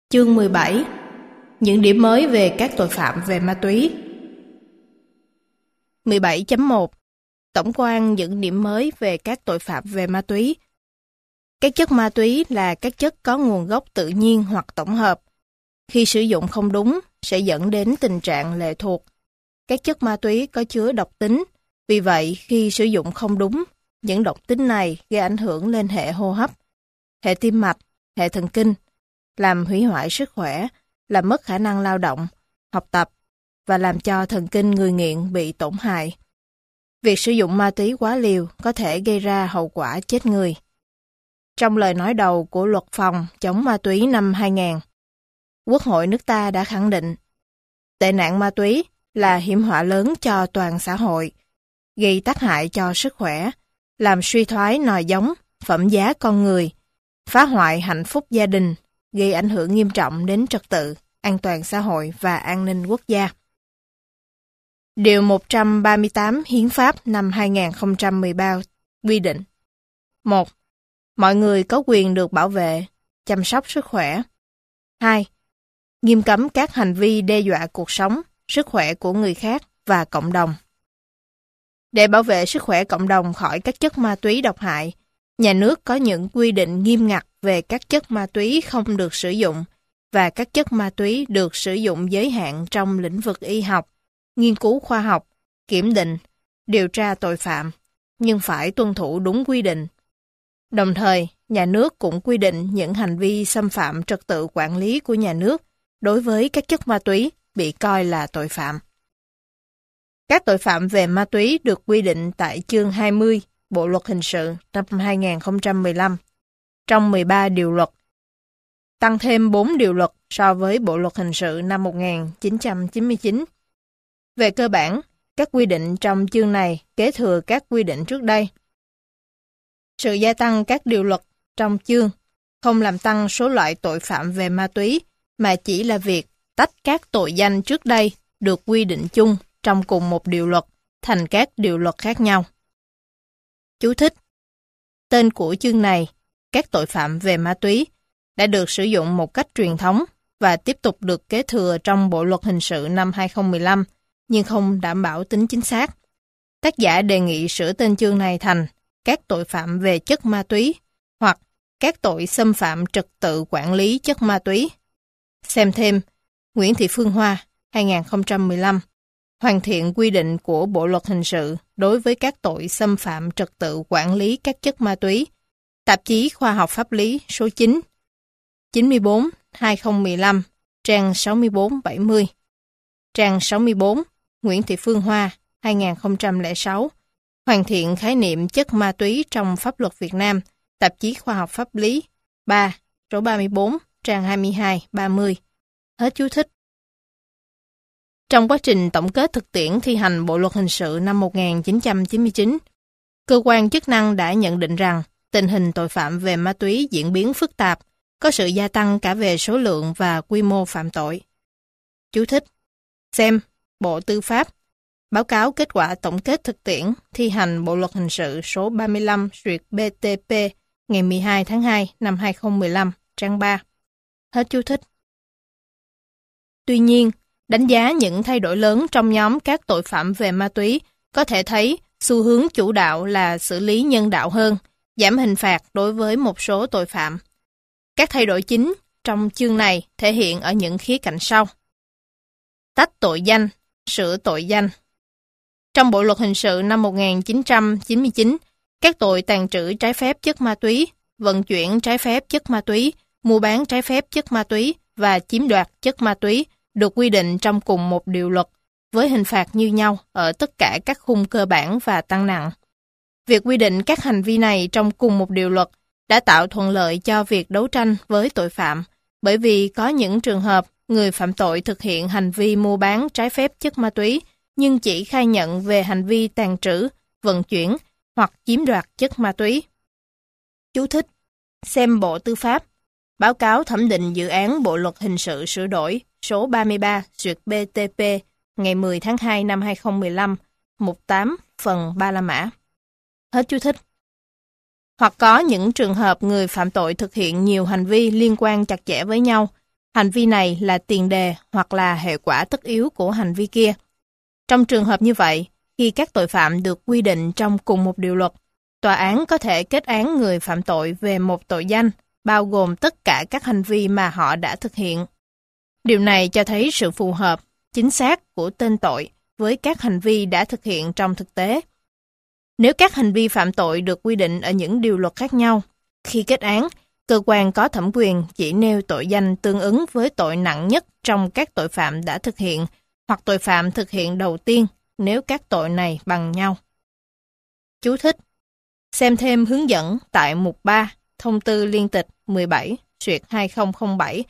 Chương 17. Những điểm mới về các tội phạm về ma túy. 17.1. Tổng quan những điểm mới về các tội phạm về ma túy. Các chất ma túy là các chất có nguồn gốc tự nhiên hoặc tổng hợp. Khi sử dụng không đúng, sẽ dẫn đến tình trạng lệ thuộc. Các chất ma túy có chứa độc tính, vì vậy khi sử dụng không đúng, những độc tính này gây ảnh hưởng lên hệ hô hấp, hệ tim mạch, hệ thần kinh, làm hủy hoại sức khỏe, làm mất khả năng lao động, học tập và làm cho thần kinh người nghiện bị tổn hại. Việc sử dụng ma túy quá liều có thể gây ra hậu quả chết người. Trong lời nói đầu của luật phòng chống ma túy năm 2000, Quốc hội nước ta đã khẳng định tệ nạn ma túy là hiểm họa lớn cho toàn xã hội, gây tác hại cho sức khỏe, làm suy thoái nòi giống, phẩm giá con người, phá hoại hạnh phúc gia đình, gây ảnh hưởng nghiêm trọng đến trật tự, an toàn xã hội và an ninh quốc gia. Điều 138 Hiến pháp năm 2013 quy định: 1. Mọi người có quyền được bảo vệ, chăm sóc sức khỏe. 2. Nghiêm cấm các hành vi đe dọa cuộc sống, sức khỏe của người khác và cộng đồng. Để bảo vệ sức khỏe cộng đồng khỏi các chất ma túy độc hại, nhà nước có những quy định nghiêm ngặt về các chất ma túy không được sử dụng và các chất ma túy được sử dụng giới hạn trong lĩnh vực y học, nghiên cứu khoa học, kiểm định, điều tra tội phạm, nhưng phải tuân thủ đúng quy định. Đồng thời, nhà nước cũng quy định những hành vi xâm phạm trật tự quản lý của nhà nước đối với các chất ma túy bị coi là tội phạm. Các tội phạm về ma túy được quy định tại chương 20 Bộ Luật Hình sự năm 2015 trong 13 điều luật, tăng thêm 4 điều luật so với Bộ Luật Hình sự năm 1999. Về cơ bản, các quy định trong chương này kế thừa các quy định trước đây. Sự gia tăng các điều luật trong chương không làm tăng số loại tội phạm về ma túy, mà chỉ là việc tách các tội danh trước đây được quy định chung trong cùng một điều luật thành các điều luật khác nhau. Chú thích: tên của chương này, các tội phạm về ma túy, đã được sử dụng một cách truyền thống và tiếp tục được kế thừa trong Bộ Luật Hình sự năm 2015, nhưng không đảm bảo tính chính xác. Tác giả đề nghị sửa tên chương này thành các tội phạm về chất ma túy hoặc các tội xâm phạm trật tự quản lý chất ma túy. Xem thêm Nguyễn Thị Phương Hoa, 2015, hoàn thiện quy định của Bộ Luật Hình sự đối với các tội xâm phạm trật tự quản lý các chất ma túy, tạp chí Khoa học Pháp lý số 9, 94, 2015, trang 64-70. Trang 64, Nguyễn Thị Phương Hoa, 2006, hoàn thiện khái niệm chất ma túy trong pháp luật Việt Nam, tạp chí Khoa học Pháp lý 3, số 34, trang 22-30. Hết chú thích. Trong quá trình tổng kết thực tiễn thi hành Bộ Luật Hình sự năm 1999, cơ quan chức năng đã nhận định rằng tình hình tội phạm về ma túy diễn biến phức tạp, có sự gia tăng cả về số lượng và quy mô phạm tội. Chú thích: xem Bộ Tư pháp, báo cáo kết quả tổng kết thực tiễn thi hành Bộ Luật Hình sự số 35/BTP ngày 12 tháng 2 năm 2015, trang 3. Hết chú thích. Tuy nhiên, đánh giá những thay đổi lớn trong nhóm các tội phạm về ma túy, có thể thấy xu hướng chủ đạo là xử lý nhân đạo hơn, giảm hình phạt đối với một số tội phạm. Các thay đổi chính trong chương này thể hiện ở những khía cạnh sau. Tách tội danh, sửa tội danh. Trong Bộ Luật Hình sự năm 1999, các tội tàng trữ trái phép chất ma túy, vận chuyển trái phép chất ma túy, mua bán trái phép chất ma túy và chiếm đoạt chất ma túy được quy định trong cùng một điều luật, với hình phạt như nhau ở tất cả các khung cơ bản và tăng nặng. Việc quy định các hành vi này trong cùng một điều luật đã tạo thuận lợi cho việc đấu tranh với tội phạm, bởi vì có những trường hợp người phạm tội thực hiện hành vi mua bán trái phép chất ma túy nhưng chỉ khai nhận về hành vi tàng trữ, vận chuyển hoặc chiếm đoạt chất ma túy. Chú thích: xem Bộ Tư pháp, báo cáo thẩm định dự án Bộ Luật Hình sự sửa đổi số 33/BTP ngày 10 tháng 2 năm 2015, mục 8, phần 3 la mã. Hết chú thích. Hoặc có những trường hợp người phạm tội thực hiện nhiều hành vi liên quan chặt chẽ với nhau, Hành vi này là tiền đề hoặc là hệ quả tất yếu của hành vi kia. Trong trường hợp như vậy, khi các tội phạm được quy định trong cùng một điều luật, tòa án có thể kết án người phạm tội về một tội danh, bao gồm tất cả các hành vi mà họ đã thực hiện. Điều này cho thấy sự phù hợp, chính xác của tên tội với các hành vi đã thực hiện trong thực tế. Nếu các hành vi phạm tội được quy định ở những điều luật khác nhau, khi kết án, cơ quan có thẩm quyền chỉ nêu tội danh tương ứng với tội nặng nhất trong các tội phạm đã thực hiện hoặc tội phạm thực hiện đầu tiên nếu các tội này bằng nhau. Chú thích: xem thêm hướng dẫn tại mục 3, Thông tư liên tịch 17/2007,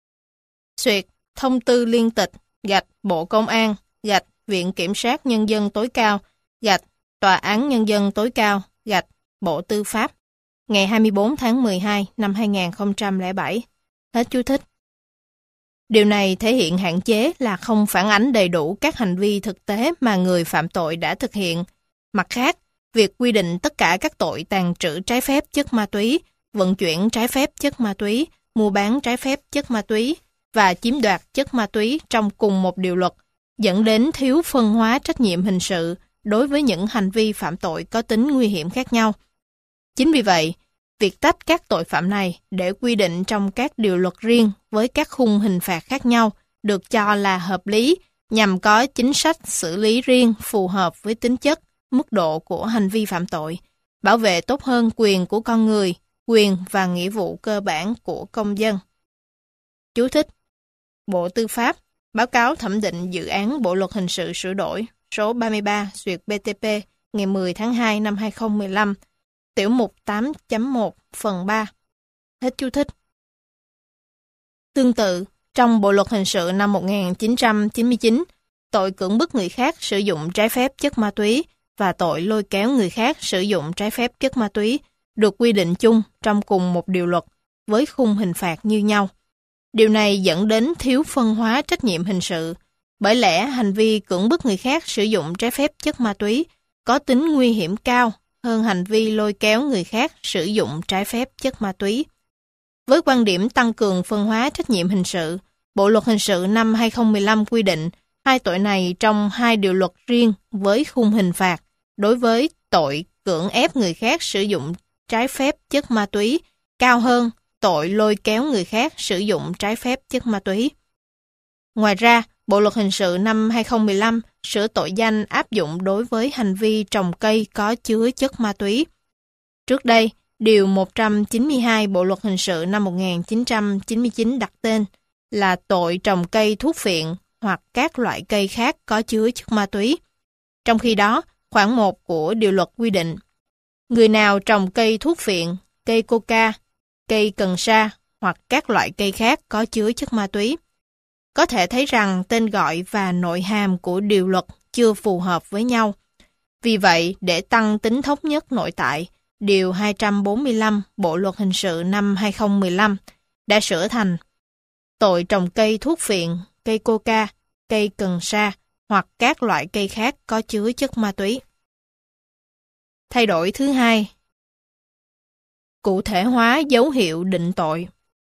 Thông tư liên tịch Bộ Công an Viện Kiểm sát Nhân dân tối cao Tòa án Nhân dân tối cao Bộ Tư pháp, ngày 24 tháng 12 năm 2007. Hết chú thích. Điều này thể hiện hạn chế là không phản ánh đầy đủ các hành vi thực tế mà người phạm tội đã thực hiện. Mặt khác, việc quy định tất cả các tội tàng trữ trái phép chất ma túy, vận chuyển trái phép chất ma túy, mua bán trái phép chất ma túy và chiếm đoạt chất ma túy trong cùng một điều luật dẫn đến thiếu phân hóa trách nhiệm hình sự đối với những hành vi phạm tội có tính nguy hiểm khác nhau. Chính vì vậy, việc tách các tội phạm này để quy định trong các điều luật riêng với các khung hình phạt khác nhau được cho là hợp lý nhằm có chính sách xử lý riêng phù hợp với tính chất, mức độ của hành vi phạm tội, bảo vệ tốt hơn quyền của con người, quyền và nghĩa vụ cơ bản của công dân. Chú thích: Bộ Tư pháp, báo cáo thẩm định dự án Bộ luật hình sự sửa đổi số 33/BTP ngày 10 tháng 2 năm 2015, tiểu mục 8.1 phần 3. Hết chú thích. Tương tự, trong Bộ luật hình sự năm 1999, tội cưỡng bức người khác sử dụng trái phép chất ma túy và tội lôi kéo người khác sử dụng trái phép chất ma túy được quy định chung trong cùng một điều luật với khung hình phạt như nhau. Điều này dẫn đến thiếu phân hóa trách nhiệm hình sự, bởi lẽ hành vi cưỡng bức người khác sử dụng trái phép chất ma túy có tính nguy hiểm cao hơn hành vi lôi kéo người khác sử dụng trái phép chất ma túy. Với quan điểm tăng cường phân hóa trách nhiệm hình sự, Bộ luật hình sự năm 2015 quy định hai tội này trong hai điều luật riêng với khung hình phạt đối với tội cưỡng ép người khác sử dụng trái phép chất ma túy cao hơn tội lôi kéo người khác sử dụng trái phép chất ma túy. Ngoài ra, Bộ luật hình sự năm 2015 sửa tội danh áp dụng đối với hành vi trồng cây có chứa chất ma túy. Trước đây, Điều 192 Bộ luật hình sự năm 1999 đặt tên là tội trồng cây thuốc phiện hoặc các loại cây khác có chứa chất ma túy. Trong khi đó, khoản 1 của điều luật quy định, người nào trồng cây thuốc phiện, cây coca, cây cần sa hoặc các loại cây khác có chứa chất ma túy. Có thể thấy rằng tên gọi và nội hàm của điều luật chưa phù hợp với nhau. Vì vậy, để tăng tính thống nhất nội tại, Điều 245 Bộ luật hình sự năm 2015 đã sửa thành tội trồng cây thuốc phiện, cây coca, cây cần sa hoặc các loại cây khác có chứa chất ma túy. Thay đổi thứ hai, cụ thể hóa dấu hiệu định tội.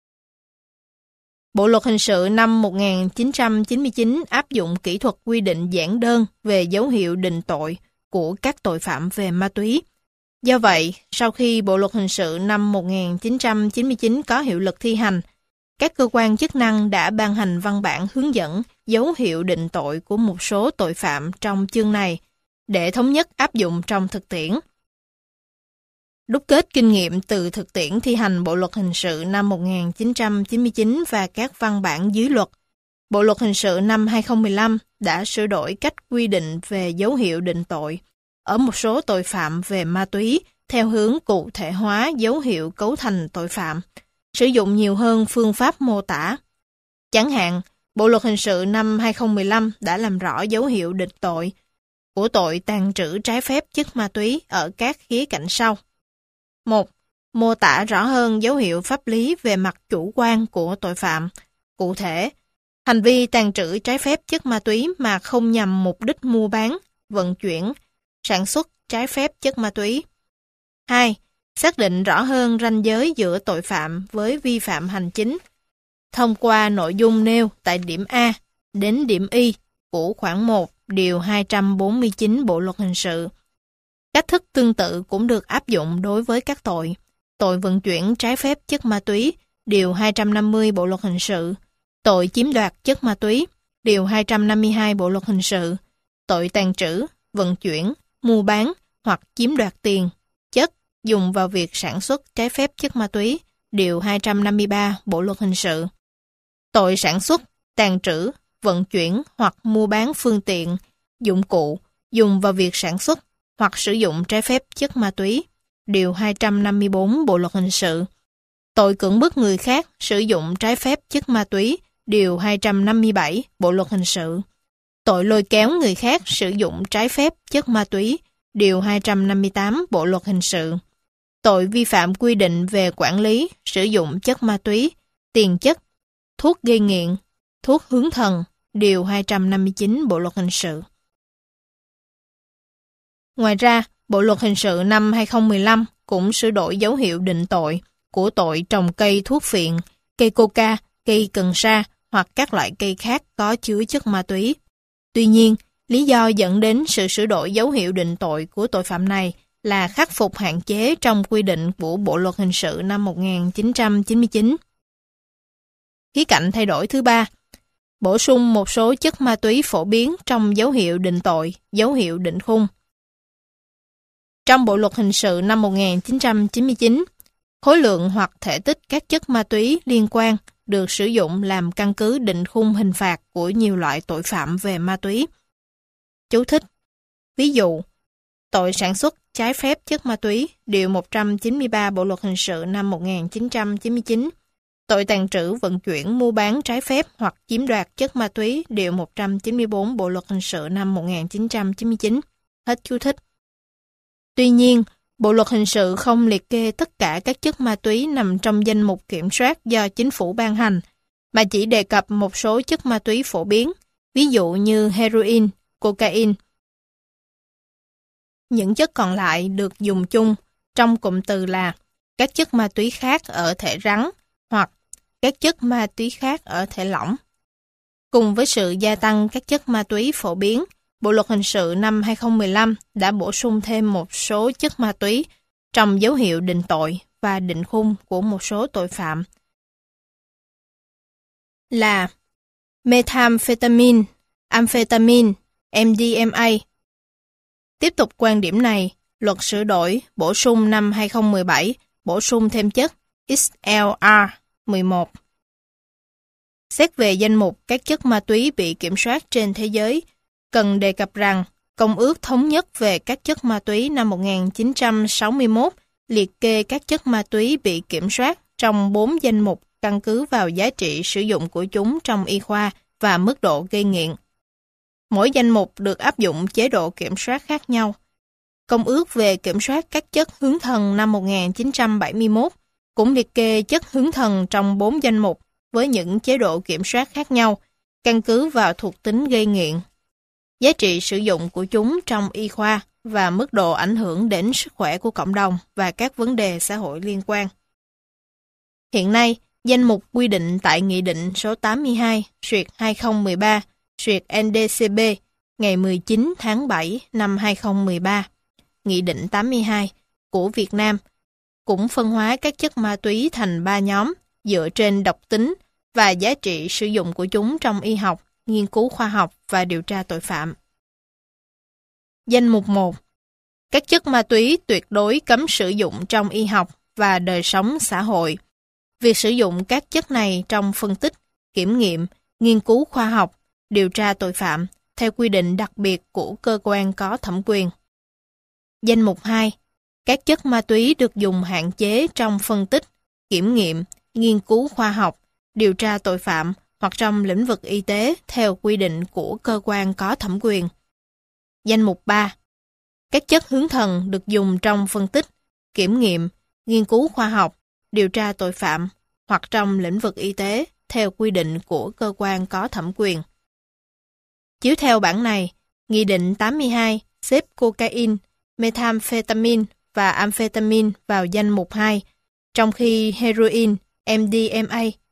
Bộ luật hình sự năm 1999 áp dụng kỹ thuật quy định giản đơn về dấu hiệu định tội của các tội phạm về ma túy. Do vậy, sau khi Bộ luật hình sự năm 1999 có hiệu lực thi hành, các cơ quan chức năng đã ban hành văn bản hướng dẫn dấu hiệu định tội của một số tội phạm trong chương này để thống nhất áp dụng trong thực tiễn. Đúc kết kinh nghiệm từ thực tiễn thi hành Bộ luật hình sự năm 1999 và các văn bản dưới luật, Bộ luật hình sự năm 2015 đã sửa đổi cách quy định về dấu hiệu định tội ở một số tội phạm về ma túy theo hướng cụ thể hóa dấu hiệu cấu thành tội phạm, sử dụng nhiều hơn phương pháp mô tả. Chẳng hạn, Bộ luật hình sự năm 2015 đã làm rõ dấu hiệu định tội của tội tàng trữ trái phép chất ma túy ở các khía cạnh sau. 1. Mô tả rõ hơn dấu hiệu pháp lý về mặt chủ quan của tội phạm. Cụ thể, hành vi tàng trữ trái phép chất ma túy mà không nhằm mục đích mua bán, vận chuyển, sản xuất trái phép chất ma túy. 2. Xác định rõ hơn ranh giới giữa tội phạm với vi phạm hành chính. thông qua nội dung nêu tại điểm A đến điểm Y của khoản 1 điều 249 Bộ luật hình sự. Cách thức tương tự cũng được áp dụng đối với các tội vận chuyển trái phép chất ma túy, điều 250 Bộ luật hình sự, tội chiếm đoạt chất ma túy, điều 252 Bộ luật hình sự, tội tàng trữ, vận chuyển, mua bán hoặc chiếm đoạt tiền, chất dùng vào việc sản xuất trái phép chất ma túy, điều 253 Bộ luật hình sự, tội sản xuất, tàng trữ, vận chuyển hoặc mua bán phương tiện, dụng cụ dùng vào việc sản xuất hoặc sử dụng trái phép chất ma túy, điều 254 Bộ luật hình sự, tội cưỡng bức người khác sử dụng trái phép chất ma túy, điều 257 Bộ luật hình sự, tội lôi kéo người khác sử dụng trái phép chất ma túy, điều 258 Bộ luật hình sự, tội vi phạm quy định về quản lý, sử dụng chất ma túy, tiền chất, thuốc gây nghiện, thuốc hướng thần, điều 259 Bộ luật hình sự. Ngoài ra, Bộ luật hình sự năm 2015 cũng sửa đổi dấu hiệu định tội của tội trồng cây thuốc phiện, cây coca, cây cần sa hoặc các loại cây khác có chứa chất ma túy. Tuy nhiên, lý do dẫn đến sự sửa đổi dấu hiệu định tội của tội phạm này là khắc phục hạn chế trong quy định của Bộ luật hình sự năm 1999. Khía cạnh thay đổi thứ ba, bổ sung một số chất ma túy phổ biến trong dấu hiệu định tội, dấu hiệu định khung. Trong Bộ luật hình sự năm 1999, khối lượng hoặc thể tích các chất ma túy liên quan được sử dụng làm căn cứ định khung hình phạt của nhiều loại tội phạm về ma túy. Chú thích: ví dụ, tội sản xuất trái phép chất ma túy, điều 193 Bộ luật hình sự năm 1999, tội tàng trữ, vận chuyển, mua bán trái phép hoặc chiếm đoạt chất ma túy, điều 194 Bộ luật hình sự năm 1999. Hết chú thích. Tuy nhiên, Bộ luật hình sự không liệt kê tất cả các chất ma túy nằm trong danh mục kiểm soát do chính phủ ban hành, mà chỉ đề cập một số chất ma túy phổ biến, ví dụ như heroin, cocaine. Những chất còn lại được dùng chung trong cụm từ là các chất ma túy khác ở thể rắn hoặc các chất ma túy khác ở thể lỏng. Cùng với sự gia tăng các chất ma túy phổ biến, Bộ luật hình sự năm 2015 đã bổ sung thêm một số chất ma túy trong dấu hiệu định tội và định khung của một số tội phạm là methamphetamine, amphetamine, MDMA. Tiếp tục quan điểm này, luật sửa đổi bổ sung năm 2017 bổ sung thêm chất XLR-11. Xét về danh mục các chất ma túy bị kiểm soát trên thế giới, cần đề cập rằng Công ước Thống nhất về các chất ma túy năm 1961 liệt kê các chất ma túy bị kiểm soát trong 4 danh mục căn cứ vào giá trị sử dụng của chúng trong y khoa và mức độ gây nghiện. Mỗi danh mục được áp dụng chế độ kiểm soát khác nhau. Công ước về kiểm soát các chất hướng thần năm 1971 cũng liệt kê chất hướng thần trong 4 danh mục với những chế độ kiểm soát khác nhau, căn cứ vào thuộc tính gây nghiện, giá trị sử dụng của chúng trong y khoa và mức độ ảnh hưởng đến sức khỏe của cộng đồng và các vấn đề xã hội liên quan. Hiện nay, danh mục quy định tại Nghị định số 82/2013/NDCB ngày 19 tháng 7 năm 2013, Nghị định 82 của Việt Nam cũng phân hóa các chất ma túy thành 3 nhóm dựa trên độc tính và giá trị sử dụng của chúng trong y học, nghiên cứu khoa học và điều tra tội phạm. Danh mục 1. Các chất ma túy tuyệt đối cấm sử dụng trong y học và đời sống xã hội. Việc sử dụng các chất này trong phân tích, kiểm nghiệm, nghiên cứu khoa học, điều tra tội phạm theo quy định đặc biệt của cơ quan có thẩm quyền. Danh mục 2. Các chất ma túy được dùng hạn chế trong phân tích, kiểm nghiệm, nghiên cứu khoa học, điều tra tội phạm hoặc trong lĩnh vực y tế theo quy định của cơ quan có thẩm quyền. Danh mục 3. Các chất hướng thần được dùng trong phân tích, kiểm nghiệm, nghiên cứu khoa học, điều tra tội phạm hoặc trong lĩnh vực y tế theo quy định của cơ quan có thẩm quyền. Chiếu theo bản này, Nghị định 82 xếp cocaine, methamphetamine và amphetamine vào danh mục 2, trong khi heroin, MDMA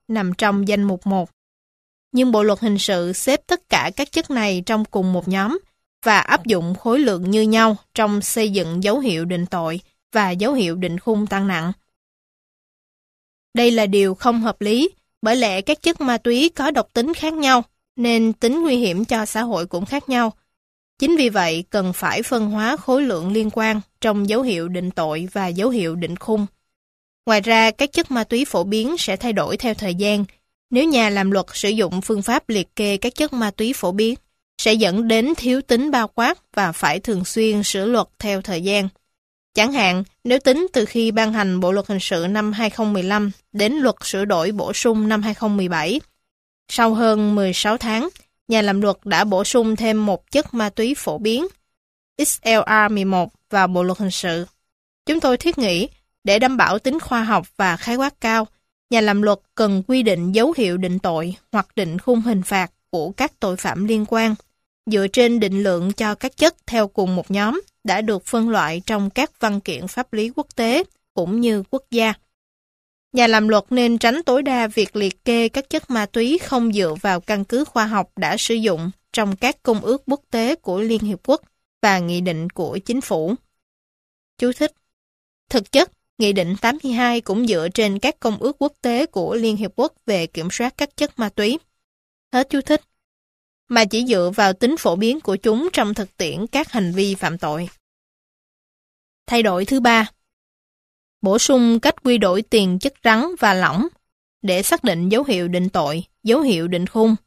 nằm trong danh mục 1. Nhưng Bộ luật hình sự xếp tất cả các chất này trong cùng một nhóm và áp dụng khối lượng như nhau trong xây dựng dấu hiệu định tội và dấu hiệu định khung tăng nặng. Đây là điều không hợp lý, bởi lẽ các chất ma túy có độc tính khác nhau, nên tính nguy hiểm cho xã hội cũng khác nhau. Chính vì vậy, cần phải phân hóa khối lượng liên quan trong dấu hiệu định tội và dấu hiệu định khung. Ngoài ra, các chất ma túy phổ biến sẽ thay đổi theo thời gian. Nếu nhà làm luật sử dụng phương pháp liệt kê các chất ma túy phổ biến, sẽ dẫn đến thiếu tính bao quát và phải thường xuyên sửa luật theo thời gian. Chẳng hạn, nếu tính từ khi ban hành Bộ luật hình sự năm 2015 đến luật sửa đổi bổ sung năm 2017, sau hơn 16 tháng, nhà làm luật đã bổ sung thêm một chất ma túy phổ biến, XLR11, vào Bộ luật hình sự. Chúng tôi thiết nghĩ, để đảm bảo tính khoa học và khái quát cao, nhà làm luật cần quy định dấu hiệu định tội hoặc định khung hình phạt của các tội phạm liên quan, dựa trên định lượng cho các chất theo cùng một nhóm đã được phân loại trong các văn kiện pháp lý quốc tế cũng như quốc gia. Nhà làm luật nên tránh tối đa việc liệt kê các chất ma túy không dựa vào căn cứ khoa học đã sử dụng trong các công ước quốc tế của Liên Hiệp Quốc và nghị định của chính phủ. Chú thích: thực chất, Nghị định 82 cũng dựa trên các công ước quốc tế của Liên Hiệp Quốc về kiểm soát các chất ma túy. Hết chú thích. Mà chỉ dựa vào tính phổ biến của chúng trong thực tiễn các hành vi phạm tội. Thay đổi thứ 3. Bổ sung cách quy đổi tiền chất rắn và lỏng để xác định dấu hiệu định tội, dấu hiệu định khung.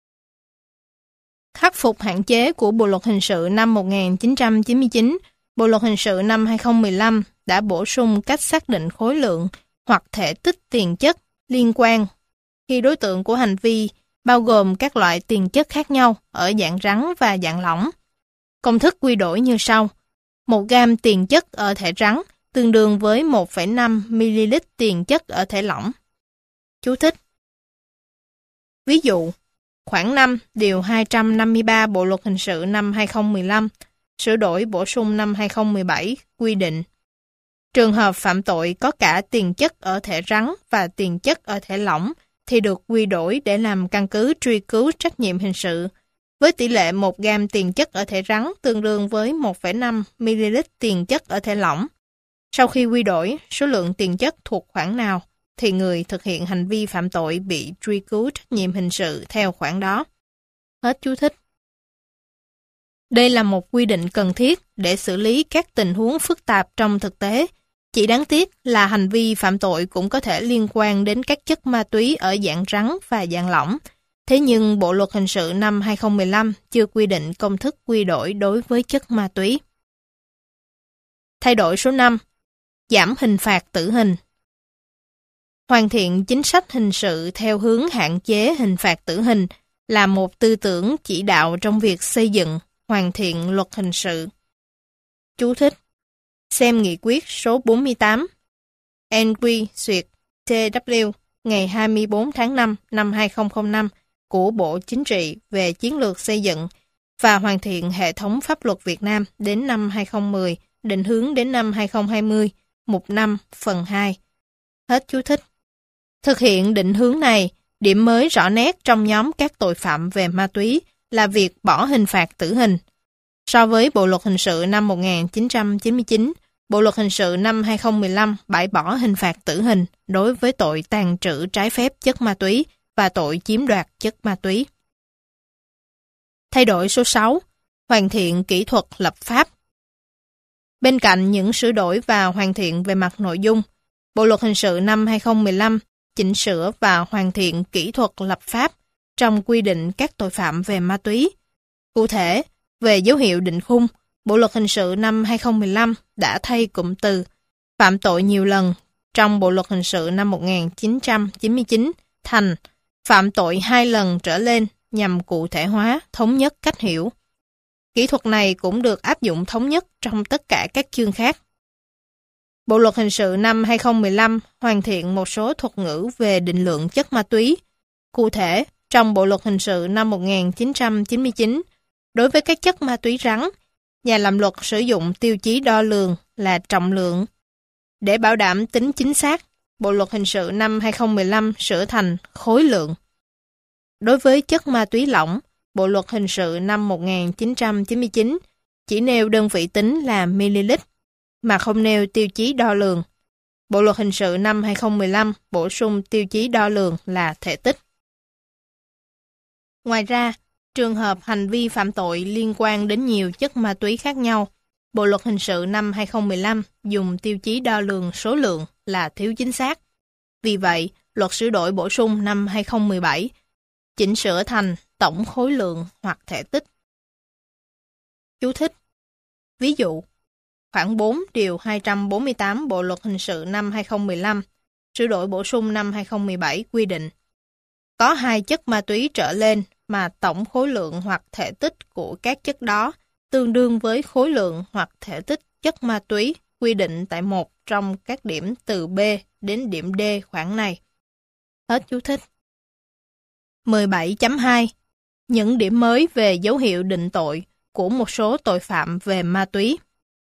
Khắc phục hạn chế của Bộ luật hình sự năm 1999, Bộ luật hình sự năm 2015 đã bổ sung cách xác định khối lượng hoặc thể tích tiền chất liên quan khi đối tượng của hành vi bao gồm các loại tiền chất khác nhau ở dạng rắn và dạng lỏng. Công thức quy đổi như sau. 1 gam tiền chất ở thể rắn tương đương với 1,5 ml tiền chất ở thể lỏng. Chú thích. Ví dụ, khoản 5 điều 253 Bộ luật hình sự năm 2015, sửa đổi bổ sung năm 2017 quy định trường hợp phạm tội có cả tiền chất ở thể rắn và tiền chất ở thể lỏng thì được quy đổi để làm căn cứ truy cứu trách nhiệm hình sự, với tỷ lệ 1 gam tiền chất ở thể rắn tương đương với 1,5 ml tiền chất ở thể lỏng. Sau khi quy đổi số lượng tiền chất thuộc khoản nào, thì người thực hiện hành vi phạm tội bị truy cứu trách nhiệm hình sự theo khoản đó. Hết chú thích. Đây là một quy định cần thiết để xử lý các tình huống phức tạp trong thực tế. Chỉ đáng tiếc là hành vi phạm tội cũng có thể liên quan đến các chất ma túy ở dạng rắn và dạng lỏng. Thế nhưng Bộ luật hình sự năm 2015 chưa quy định công thức quy đổi đối với chất ma túy. Thay đổi số 5. Giảm hình phạt tử hình. Hoàn thiện chính sách hình sự theo hướng hạn chế hình phạt tử hình là một tư tưởng chỉ đạo trong việc xây dựng, hoàn thiện luật hình sự. Chú thích. Xem nghị quyết số 48 NQ/TW ngày 24 tháng 5 năm 2005 của Bộ Chính trị về chiến lược xây dựng và hoàn thiện hệ thống pháp luật Việt Nam đến năm 2010, định hướng đến năm 2020, mục 5, phần 2. Hết chú thích. Thực hiện định hướng này, điểm mới rõ nét trong nhóm các tội phạm về ma túy là việc bỏ hình phạt tử hình. So với Bộ luật hình sự năm 1999, Bộ luật hình sự năm 2015 bãi bỏ hình phạt tử hình đối với tội tàng trữ trái phép chất ma túy và tội chiếm đoạt chất ma túy. Thay đổi số 6. Hoàn thiện kỹ thuật lập pháp. Bên cạnh những sửa đổi và hoàn thiện về mặt nội dung, Bộ luật hình sự năm 2015 chỉnh sửa và hoàn thiện kỹ thuật lập pháp trong quy định các tội phạm về ma túy. Cụ thể, về dấu hiệu định khung, Bộ luật hình sự năm 2015 đã thay cụm từ phạm tội nhiều lần trong Bộ luật hình sự năm 1999 thành phạm tội 2 lần trở lên nhằm cụ thể hóa, thống nhất cách hiểu. Kỹ thuật này cũng được áp dụng thống nhất trong tất cả các chương khác. Bộ luật hình sự năm 2015 hoàn thiện một số thuật ngữ về định lượng chất ma túy. Cụ thể, trong Bộ luật hình sự năm 1999, đối với các chất ma túy rắn, nhà làm luật sử dụng tiêu chí đo lường là trọng lượng. Để bảo đảm tính chính xác, Bộ luật hình sự năm 2015 sửa thành khối lượng. Đối với chất ma túy lỏng, Bộ luật hình sự năm 1999 chỉ nêu đơn vị tính là ml, mà không nêu tiêu chí đo lường. Bộ luật hình sự năm 2015 bổ sung tiêu chí đo lường là thể tích. Ngoài ra, trường hợp hành vi phạm tội liên quan đến nhiều chất ma túy khác nhau, Bộ luật hình sự năm 2015 dùng tiêu chí đo lường số lượng là thiếu chính xác. Vì vậy, luật sửa đổi bổ sung năm 2017 chỉnh sửa thành tổng khối lượng hoặc thể tích. Chú thích. Ví dụ, khoảng 4 điều 248 Bộ luật hình sự năm 2015 sửa đổi bổ sung năm 2017 quy định có 2 chất ma túy trở lên mà tổng khối lượng hoặc thể tích của các chất đó tương đương với khối lượng hoặc thể tích chất ma túy quy định tại một trong các điểm từ B đến điểm D khoản này. Hết chú thích. 17.2 Những điểm mới về dấu hiệu định tội của một số tội phạm về ma túy.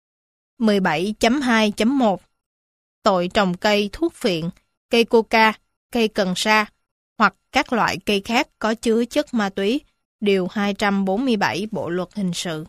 17.2.1 Tội trồng cây thuốc phiện, cây coca, cây cần sa hoặc các loại cây khác có chứa chất ma túy, điều 247 Bộ luật hình sự.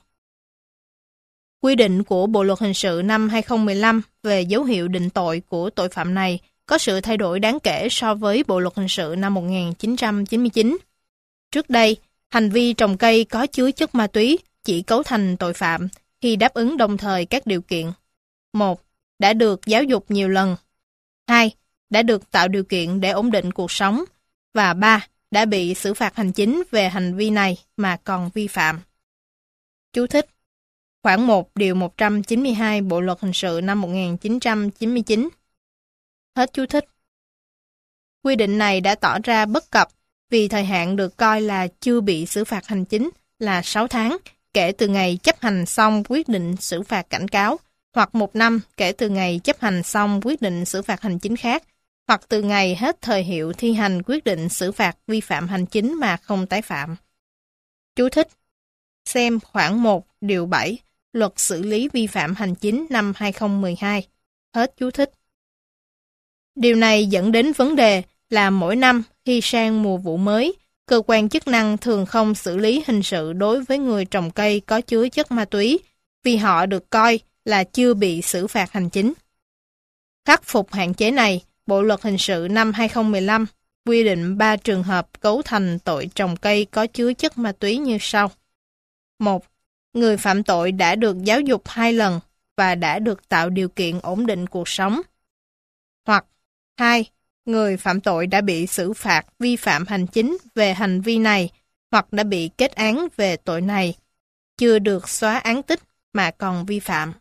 Quy định của Bộ luật hình sự năm 2015 về dấu hiệu định tội của tội phạm này có sự thay đổi đáng kể so với Bộ luật hình sự năm 1999. Trước đây, hành vi trồng cây có chứa chất ma túy chỉ cấu thành tội phạm khi đáp ứng đồng thời các điều kiện. 1. Đã được giáo dục nhiều lần. 2. Đã được tạo điều kiện để ổn định cuộc sống. Và 3. Đã bị xử phạt hành chính về hành vi này mà còn vi phạm. Chú thích. Khoản 1 điều 192 Bộ luật hình sự năm 1999. Hết chú thích. Quy định này đã tỏ ra bất cập vì thời hạn được coi là chưa bị xử phạt hành chính là 6 tháng kể từ ngày chấp hành xong quyết định xử phạt cảnh cáo, hoặc 1 năm kể từ ngày chấp hành xong quyết định xử phạt hành chính khác, hoặc từ ngày hết thời hiệu thi hành quyết định xử phạt vi phạm hành chính mà không tái phạm. Chú thích. Xem khoản 1 điều 7 Luật xử lý vi phạm hành chính năm 2012. Hết chú thích. Điều này dẫn đến vấn đề là mỗi năm khi sang mùa vụ mới, cơ quan chức năng thường không xử lý hình sự đối với người trồng cây có chứa chất ma túy vì họ được coi là chưa bị xử phạt hành chính. Khắc phục hạn chế này, Bộ luật hình sự năm 2015 quy định 3 trường hợp cấu thành tội trồng cây có chứa chất ma túy như sau. 1. Người phạm tội đã được giáo dục 2 lần và đã được tạo điều kiện ổn định cuộc sống. Hoặc 2. Người phạm tội đã bị xử phạt vi phạm hành chính về hành vi này hoặc đã bị kết án về tội này, chưa được xóa án tích mà còn vi phạm.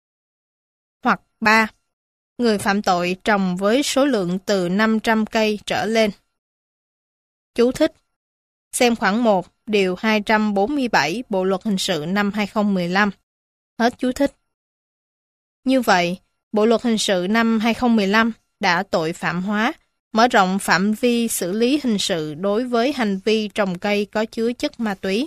Hoặc 3. Người phạm tội trồng với số lượng từ 500 cây trở lên. Chú thích. Xem khoản 1 điều 247 Bộ luật hình sự năm 2015. Hết chú thích. Như vậy, Bộ luật hình sự năm 2015 đã tội phạm hóa, mở rộng phạm vi xử lý hình sự đối với hành vi trồng cây có chứa chất ma túy.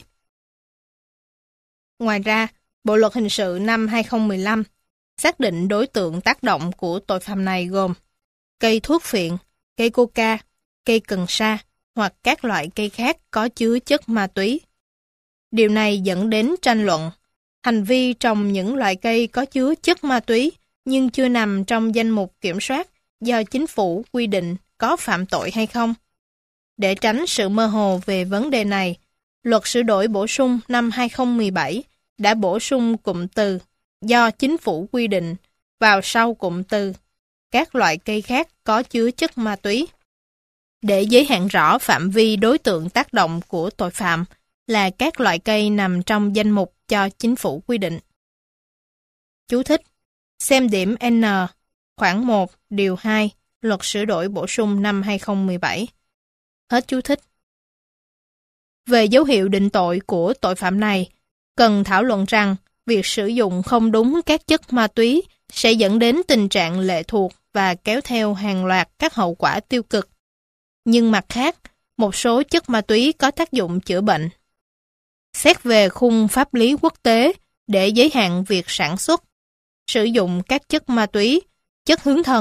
Ngoài ra, Bộ luật hình sự năm 2015 xác định đối tượng tác động của tội phạm này gồm cây thuốc phiện, cây coca, cây cần sa hoặc các loại cây khác có chứa chất ma túy. Điều này dẫn đến tranh luận, hành vi trồng những loại cây có chứa chất ma túy nhưng chưa nằm trong danh mục kiểm soát do chính phủ quy định có phạm tội hay không. Để tránh sự mơ hồ về vấn đề này, Luật sửa đổi bổ sung năm 2017 đã bổ sung cụm từ do chính phủ quy định vào sau cụm từ các loại cây khác có chứa chất ma túy, để giới hạn rõ phạm vi đối tượng tác động của tội phạm là các loại cây nằm trong danh mục cho chính phủ quy định. Chú thích. Xem điểm N, khoản 1, điều 2, Luật sửa đổi bổ sung năm 2017. Hết chú thích. Về dấu hiệu định tội của tội phạm này, cần thảo luận rằng việc sử dụng không đúng các chất ma túy sẽ dẫn đến tình trạng lệ thuộc và kéo theo hàng loạt các hậu quả tiêu cực. Nhưng mặt khác, một số chất ma túy có tác dụng chữa bệnh. Xét về khung pháp lý quốc tế để giới hạn việc sản xuất, sử dụng các chất ma túy, chất hướng thần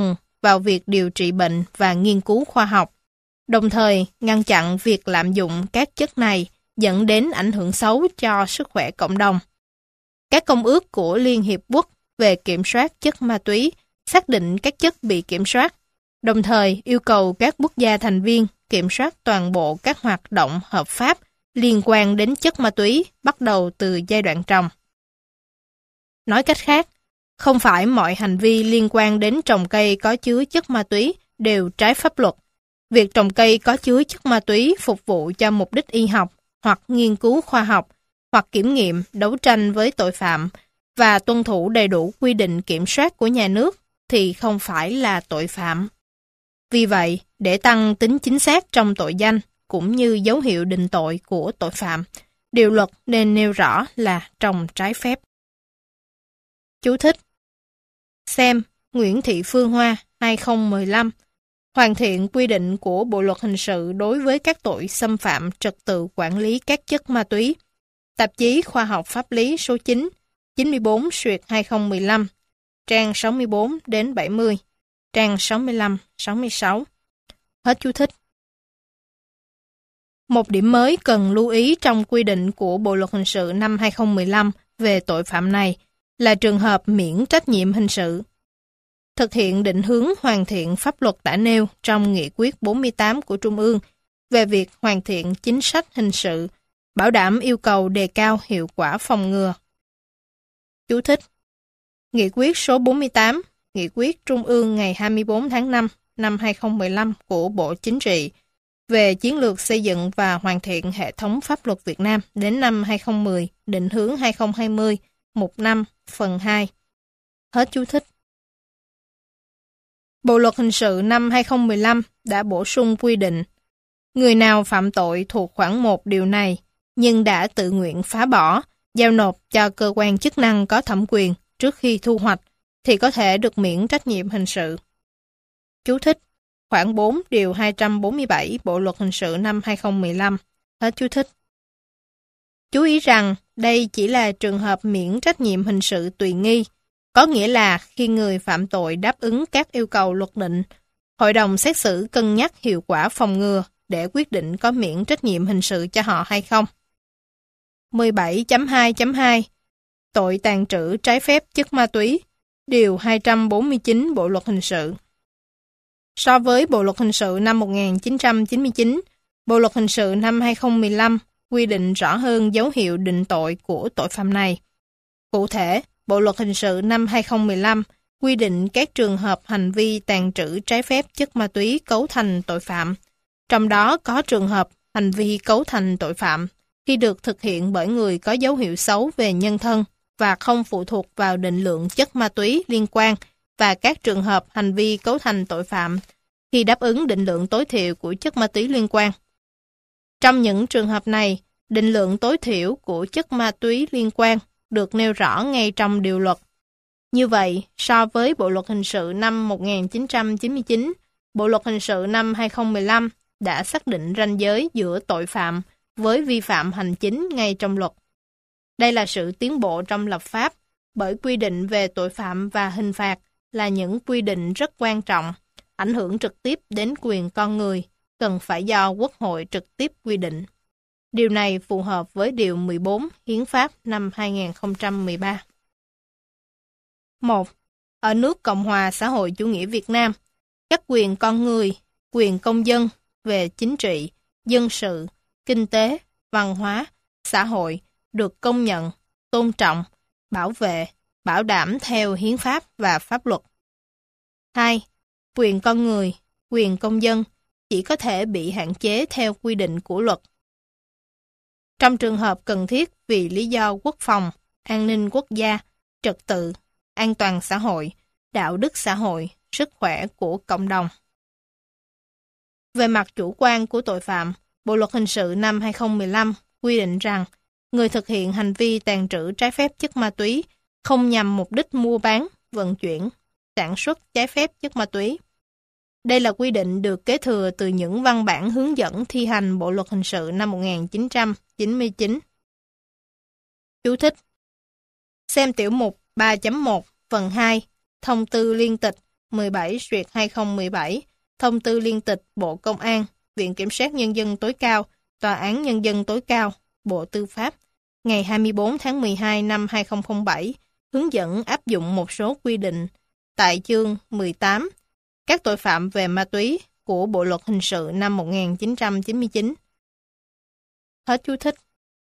vào việc điều trị bệnh và nghiên cứu khoa học, đồng thời ngăn chặn việc lạm dụng các chất này dẫn đến ảnh hưởng xấu cho sức khỏe cộng đồng. Các công ước của Liên Hiệp Quốc về kiểm soát chất ma túy xác định các chất bị kiểm soát, đồng thời yêu cầu các quốc gia thành viên kiểm soát toàn bộ các hoạt động hợp pháp liên quan đến chất ma túy bắt đầu từ giai đoạn trồng. Nói cách khác, không phải mọi hành vi liên quan đến trồng cây có chứa chất ma túy đều trái pháp luật. Việc trồng cây có chứa chất ma túy phục vụ cho mục đích y học hoặc nghiên cứu khoa học hoặc kiểm nghiệm, đấu tranh với tội phạm và tuân thủ đầy đủ quy định kiểm soát của nhà nước thì không phải là tội phạm. Vì vậy, để tăng tính chính xác trong tội danh cũng như dấu hiệu định tội của tội phạm, điều luật nên nêu rõ là trồng trái phép. Chú thích: xem Nguyễn Thị Phương Hoa 2015 hoàn thiện quy định của Bộ luật hình sự đối với các tội xâm phạm trật tự quản lý các chất ma túy. Tạp chí Khoa học Pháp lý số 9, 94/2015, trang 64 đến 70, trang 65, 66. Hết chú thích. Một điểm mới cần lưu ý trong quy định của Bộ luật hình sự năm 2015 về tội phạm này là trường hợp miễn trách nhiệm hình sự. Thực hiện định hướng hoàn thiện pháp luật đã nêu trong Nghị quyết 48 của Trung ương về việc hoàn thiện chính sách hình sự, bảo đảm yêu cầu đề cao hiệu quả phòng ngừa. Chú thích: Nghị quyết số 48, Nghị quyết Trung ương ngày 24 tháng 5 năm 2015 của Bộ Chính trị về chiến lược xây dựng và hoàn thiện hệ thống pháp luật Việt Nam đến năm 2010, định hướng 2020, mục 5, phần 2. Hết chú thích. Bộ luật hình sự năm 2015 đã bổ sung quy định người nào phạm tội thuộc khoản 1 điều này nhưng đã tự nguyện phá bỏ, giao nộp cho cơ quan chức năng có thẩm quyền trước khi thu hoạch thì có thể được miễn trách nhiệm hình sự. Chú thích: khoản 4 điều 247 Bộ luật hình sự năm 2015. Hết chú thích. Chú ý rằng đây chỉ là trường hợp miễn trách nhiệm hình sự tùy nghi, có nghĩa là khi người phạm tội đáp ứng các yêu cầu luật định, hội đồng xét xử cân nhắc hiệu quả phòng ngừa để quyết định có miễn trách nhiệm hình sự cho họ hay không. 17.2.2 Tội tàng trữ trái phép chất ma túy, điều 249 Bộ luật hình sự. So với Bộ luật hình sự năm 1999, Bộ luật hình sự năm 2015 quy định rõ hơn dấu hiệu định tội của tội phạm này. Cụ thể, Bộ luật hình sự năm 2015 quy định các trường hợp hành vi tàng trữ trái phép chất ma túy cấu thành tội phạm, trong đó có trường hợp hành vi cấu thành tội phạm khi được thực hiện bởi người có dấu hiệu xấu về nhân thân và không phụ thuộc vào định lượng chất ma túy liên quan, và các trường hợp hành vi cấu thành tội phạm khi đáp ứng định lượng tối thiểu của chất ma túy liên quan. Trong những trường hợp này, định lượng tối thiểu của chất ma túy liên quan được nêu rõ ngay trong điều luật. Như vậy, so với Bộ luật hình sự năm 1999, Bộ luật hình sự năm 2015 đã xác định ranh giới giữa tội phạm với vi phạm hành chính ngay trong luật. Đây là sự tiến bộ trong lập pháp, bởi quy định về tội phạm và hình phạt là những quy định rất quan trọng, ảnh hưởng trực tiếp đến quyền con người, cần phải do Quốc hội trực tiếp quy định. Điều này phù hợp với Điều 14 Hiến pháp năm 2013. 1. Ở nước Cộng hòa xã hội chủ nghĩa Việt Nam, các quyền con người, quyền công dân về chính trị, dân sự, kinh tế, văn hóa, xã hội được công nhận, tôn trọng, bảo vệ, bảo đảm theo hiến pháp và pháp luật. 2. Quyền con người, quyền công dân chỉ có thể bị hạn chế theo quy định của luật. Trong trường hợp cần thiết vì lý do quốc phòng, an ninh quốc gia, trật tự, an toàn xã hội, đạo đức xã hội, sức khỏe của cộng đồng. Về mặt chủ quan của tội phạm, Bộ luật hình sự năm 2015 quy định rằng người thực hiện hành vi tàng trữ trái phép chất ma túy không nhằm mục đích mua bán, vận chuyển, sản xuất trái phép chất ma túy. Đây là quy định được kế thừa từ những văn bản hướng dẫn thi hành Bộ luật hình sự năm 1999. Chú thích: xem tiểu mục 3.1 phần 2 Thông tư liên tịch 17/2017, Thông tư liên tịch Bộ Công an, Viện Kiểm sát Nhân dân tối cao, Tòa án Nhân dân tối cao, Bộ Tư pháp, ngày 24 tháng 12 năm 2007, hướng dẫn áp dụng một số quy định tại chương 18, các tội phạm về ma túy của Bộ Luật Hình sự năm 1999. Hết chú thích.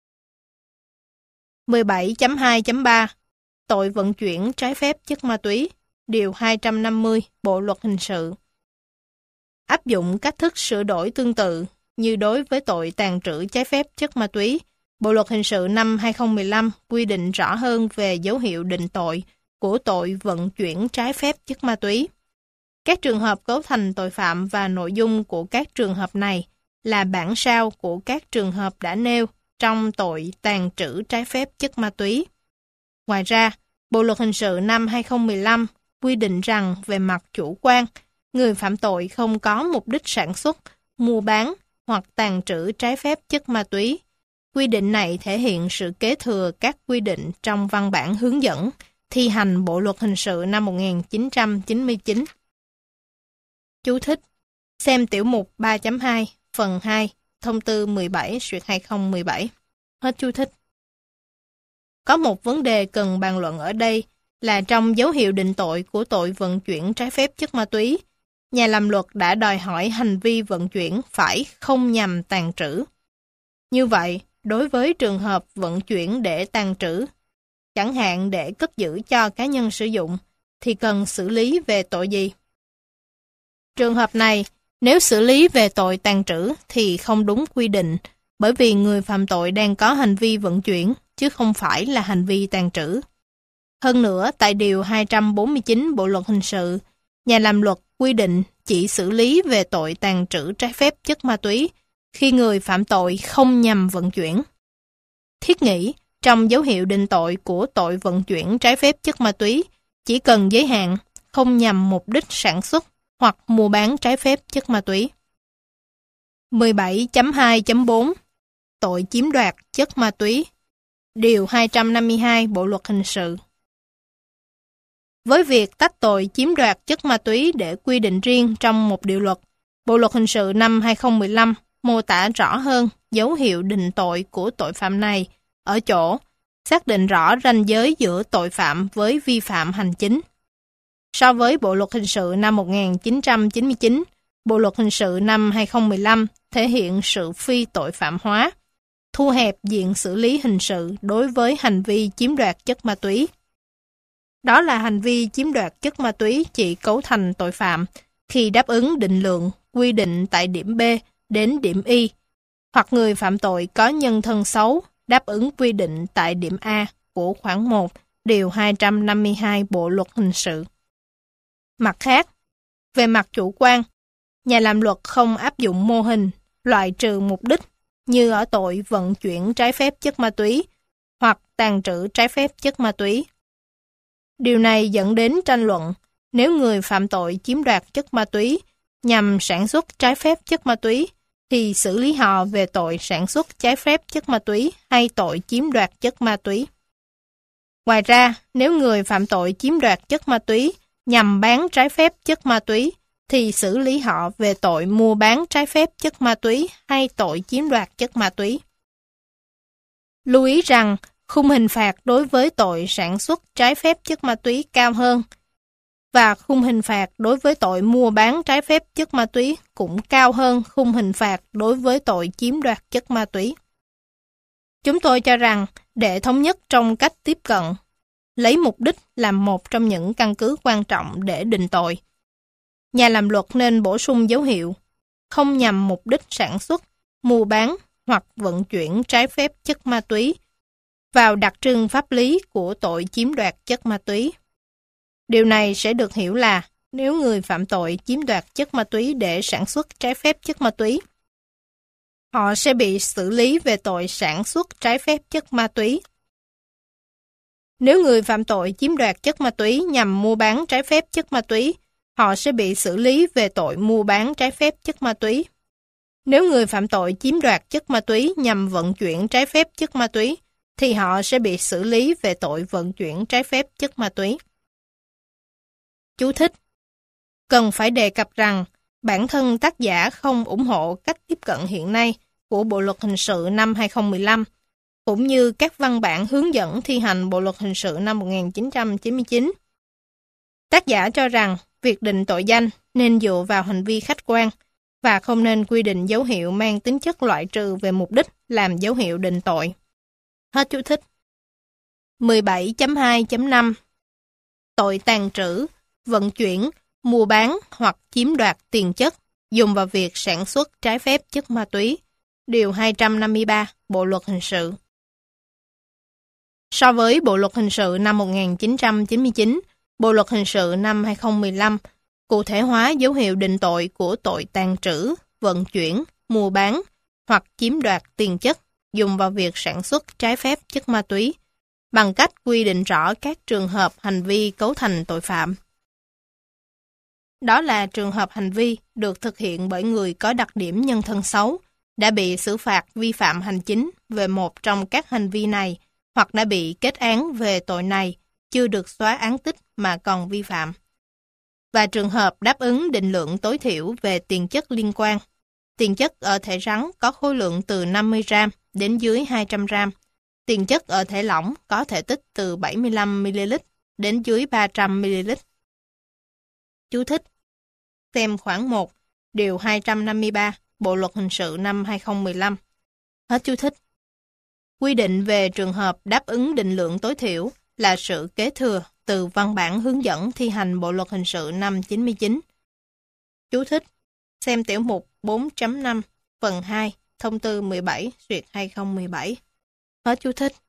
17.2.3 Tội vận chuyển trái phép chất ma túy, Điều 250 Bộ Luật Hình sự. Áp dụng cách thức sửa đổi tương tự như đối với tội tàng trữ trái phép chất ma túy, Bộ Luật Hình sự năm 2015 quy định rõ hơn về dấu hiệu định tội của tội vận chuyển trái phép chất ma túy. Các trường hợp cấu thành tội phạm và nội dung của các trường hợp này là bản sao của các trường hợp đã nêu trong tội tàng trữ trái phép chất ma túy. Ngoài ra, Bộ Luật Hình sự năm 2015 quy định rằng về mặt chủ quan, người phạm tội không có mục đích sản xuất, mua bán hoặc tàng trữ trái phép chất ma túy. Quy định này thể hiện sự kế thừa các quy định trong văn bản hướng dẫn thi hành Bộ Luật Hình sự năm 1999. Chú thích: xem tiểu mục 3.2, phần 2, Thông tư 17/2017. Hết chú thích. Có một vấn đề cần bàn luận ở đây là trong dấu hiệu định tội của tội vận chuyển trái phép chất ma túy, nhà làm luật đã đòi hỏi hành vi vận chuyển phải không nhằm tàng trữ. Như vậy, đối với trường hợp vận chuyển để tàng trữ, chẳng hạn để cất giữ cho cá nhân sử dụng, thì cần xử lý về tội gì? Trường hợp này, nếu xử lý về tội tàng trữ thì không đúng quy định, bởi vì người phạm tội đang có hành vi vận chuyển, chứ không phải là hành vi tàng trữ. Hơn nữa, tại Điều 249 Bộ Luật Hình sự, nhà làm luật quy định chỉ xử lý về tội tàng trữ trái phép chất ma túy khi người phạm tội không nhằm vận chuyển. Thiết nghĩ, trong dấu hiệu định tội của tội vận chuyển trái phép chất ma túy, chỉ cần giới hạn không nhằm mục đích sản xuất hoặc mua bán trái phép chất ma túy. 17.2.4 Tội chiếm đoạt chất ma túy, Điều 252 Bộ Luật Hình sự. Với việc tách tội chiếm đoạt chất ma túy để quy định riêng trong một điều luật, Bộ Luật Hình sự năm 2015 mô tả rõ hơn dấu hiệu định tội của tội phạm này ở chỗ xác định rõ ranh giới giữa tội phạm với vi phạm hành chính. So với Bộ Luật Hình sự năm 1999, Bộ Luật Hình sự năm 2015 thể hiện sự phi tội phạm hóa, thu hẹp diện xử lý hình sự đối với hành vi chiếm đoạt chất ma túy. Đó là hành vi chiếm đoạt chất ma túy chỉ cấu thành tội phạm khi đáp ứng định lượng quy định tại điểm B đến điểm Y, hoặc người phạm tội có nhân thân xấu đáp ứng quy định tại điểm A của khoản 1, Điều 252 Bộ Luật Hình sự. Mặt khác, về mặt chủ quan, nhà làm luật không áp dụng mô hình loại trừ mục đích như ở tội vận chuyển trái phép chất ma túy hoặc tàng trữ trái phép chất ma túy. Điều này dẫn đến tranh luận nếu người phạm tội chiếm đoạt chất ma túy nhằm sản xuất trái phép chất ma túy thì xử lý họ về tội sản xuất trái phép chất ma túy hay tội chiếm đoạt chất ma túy. Ngoài ra, nếu người phạm tội chiếm đoạt chất ma túy nhằm bán trái phép chất ma túy thì xử lý họ về tội mua bán trái phép chất ma túy hay tội chiếm đoạt chất ma túy. Lưu ý rằng, khung hình phạt đối với tội sản xuất trái phép chất ma túy cao hơn, và khung hình phạt đối với tội mua bán trái phép chất ma túy cũng cao hơn khung hình phạt đối với tội chiếm đoạt chất ma túy. Chúng tôi cho rằng, để thống nhất trong cách tiếp cận, lấy mục đích làm một trong những căn cứ quan trọng để định tội, nhà làm luật nên bổ sung dấu hiệu không nhằm mục đích sản xuất, mua bán hoặc vận chuyển trái phép chất ma túy vào đặc trưng pháp lý của tội chiếm đoạt chất ma túy. Điều này sẽ được hiểu là nếu người phạm tội chiếm đoạt chất ma túy để sản xuất trái phép chất ma túy, họ sẽ bị xử lý về tội sản xuất trái phép chất ma túy. Nếu người phạm tội chiếm đoạt chất ma túy nhằm mua bán trái phép chất ma túy, họ sẽ bị xử lý về tội mua bán trái phép chất ma túy. Nếu người phạm tội chiếm đoạt chất ma túy nhằm vận chuyển trái phép chất ma túy, thì họ sẽ bị xử lý về tội vận chuyển trái phép chất ma túy. Chú thích: Cần phải đề cập rằng, bản thân tác giả không ủng hộ cách tiếp cận hiện nay của Bộ luật hình sự năm 2015, cũng như các văn bản hướng dẫn thi hành Bộ luật hình sự năm 1999. Tác giả cho rằng, việc định tội danh nên dựa vào hành vi khách quan và không nên quy định dấu hiệu mang tính chất loại trừ về mục đích làm dấu hiệu định tội. Hết chú thích. 17.2.5 Tội tàng trữ, vận chuyển, mua bán hoặc chiếm đoạt tiền chất dùng vào việc sản xuất trái phép chất ma túy. Điều 253 Bộ luật hình sự. So với Bộ luật hình sự năm 1999, Bộ luật hình sự năm 2015 cụ thể hóa dấu hiệu định tội của tội tàng trữ, vận chuyển, mua bán hoặc chiếm đoạt tiền chất dùng vào việc sản xuất trái phép chất ma túy bằng cách quy định rõ các trường hợp hành vi cấu thành tội phạm. Đó là trường hợp hành vi được thực hiện bởi người có đặc điểm nhân thân xấu, đã bị xử phạt vi phạm hành chính về một trong các hành vi này hoặc đã bị kết án về tội này, chưa được xóa án tích mà còn vi phạm. Và trường hợp đáp ứng định lượng tối thiểu về tiền chất liên quan. Tiền chất ở thể rắn có khối lượng từ 50 gram đến dưới 200 gram. Tiền chất ở thể lỏng có thể tích từ 75 ml đến dưới 300 ml. Chú thích. Xem khoản 1, điều 253, Bộ luật hình sự năm 2015. Hết chú thích. Quy định về trường hợp đáp ứng định lượng tối thiểu là sự kế thừa từ văn bản hướng dẫn thi hành Bộ luật hình sự năm 99. Chú thích. Xem tiểu mục 4.5, phần 2, thông tư 17/2017. Hết chú thích.